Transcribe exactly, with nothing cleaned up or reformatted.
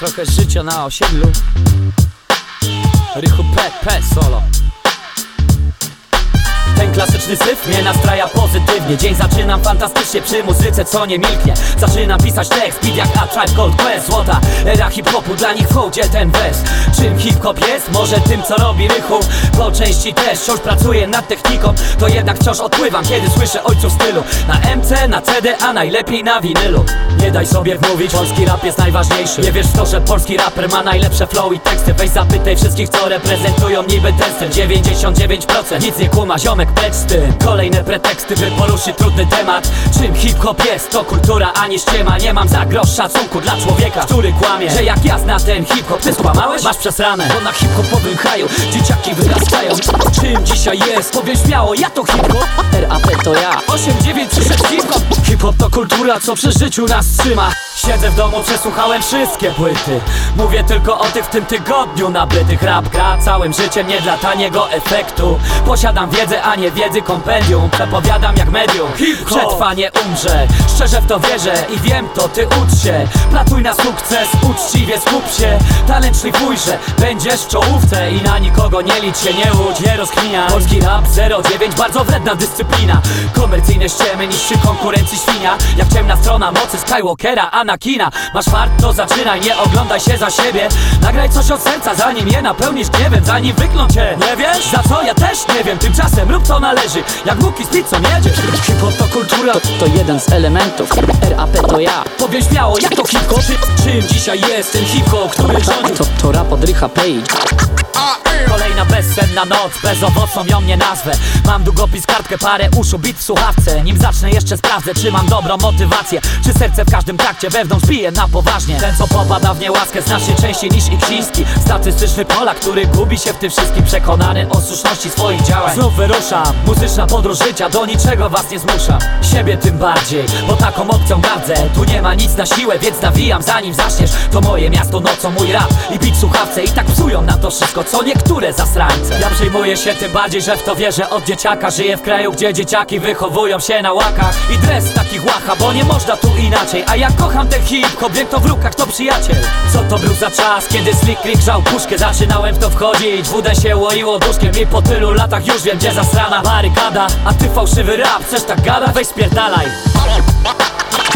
Trochę życia na osiedlu. Rychu P, P, solo. Ten klasyczny syf mnie nastraja pozytywnie. Dzień zaczynam fantastycznie przy muzyce, co nie milknie. Zaczynam pisać tekst, beat jak A Tribe Called Quest. Złota era hip-hopu, dla nich w hołdzie ten wers. Czym hip-hop jest? Może tym, co robi Rychu. Po części też wciąż pracuję nad techniką. To jednak wciąż odpływam, kiedy słyszę ojców stylu. Na M C, na C D, a najlepiej na winylu. Nie daj sobie wmówić, polski rap jest najważniejszy. Nie wiesz w to, że polski raper ma najlepsze flow i teksty. Weź zapytaj wszystkich, co reprezentują niby ten styl. dziewięćdziesiąt dziewięć procent nic nie kuma, ziomek, precz z tym. Kolejne preteksty, by poruszyć trudny temat. Czym hip-hop jest? To kultura, ani ściema. Nie mam za grosz szacunku dla człowieka, który kłamie, że jak ja zna ten hip-hop. Ty skłamałeś? Masz przesrane, bo na hip-hopowym kraju dzieciaki wyrastają. Czym dzisiaj jest? Powiem śmiało, ja to hip-hop. R A P to ja. osiem dziewięć przyszedł hip-hop. Hip-hop to kultura, co przy życiu nas trzyma. Siedzę w domu, przesłuchałem wszystkie płyty. Mówię tylko o tych w tym tygodniu nabytych. Rap gra całym życiem, nie dla taniego efektu. Posiadam wiedzę, a nie wiedzy kompendium. Przepowiadam jak medium, hip-hop przetrwanie umrze. Szczerze w to wierzę i wiem to, ty ucz się. Platuj na sukces, uczciwie skup się. Talent szlifuj, że będziesz w czołówce. I na nikogo nie licz się, nie łudź, nie rozkminiaj. Polski rap zero dziewięć, bardzo wredna dyscyplina. Komercyjne ściemy niszczy konkurencji świnia. Jak ciemna strona mocy Skywalkera, Anakina. Masz fart, to zaczynaj, nie oglądaj się za siebie. Nagraj coś od serca, zanim je napełnisz gniewem. Zanim wyklną cię, nie wiesz? Za co? Ja też nie wiem, tymczasem rób co należy. Jak łuki z pizzą jedziesz. Hip-hop to kultura, To, to jeden z elementów. R A P to ja. powiem śmiało, jak to hip-hop. Czym dzisiaj jest ten hip-hop, który rządzi? To, to rap od Rycha Page. Kolejna bezsenna noc, bezowocną ją nie nazwę. Mam długopis, kartkę, parę uszu, bit w słuchawce. Nim zacznę jeszcze sprawdzę, czy mam dobrą motywację. Czy serce w każdym trakcie wewnątrz bije na poważnie. Ten, co popada w niełaskę, znacznie częściej niż Iksiński. Statystyczny Polak, który gubi się w tym wszystkim. Przekonany o słuszności swoich działań. Znów wyruszam, muzyczna podróż życia. Do niczego was nie zmuszam, siebie tym bardziej, bo taką opcją gardzę. Tu nie ma nic na siłę, więc nawijam zanim zaczniesz. To moje miasto, nocą mój rap i bit w słuchawce. I tak psują na to wszystko, co niektóre zasrańce. Ja przejmuję się tym bardziej, że w to wierzę od dzieciaka. Żyję w kraju, gdzie dzieciaki wychowują się na łakach. I dres takich łacha, bo nie można tu inaczej. A ja kocham ten hip-hop, jak to w rukach, to przyjaciel. Co to był za czas, kiedy Slick Rick grzał puszkę. Zaczynałem w to wchodzić, W D się łoiło duszkiem. I po tylu latach już wiem, gdzie zasrana barykada. A ty fałszywy rap, chcesz tak gadać? Weź spierdalaj.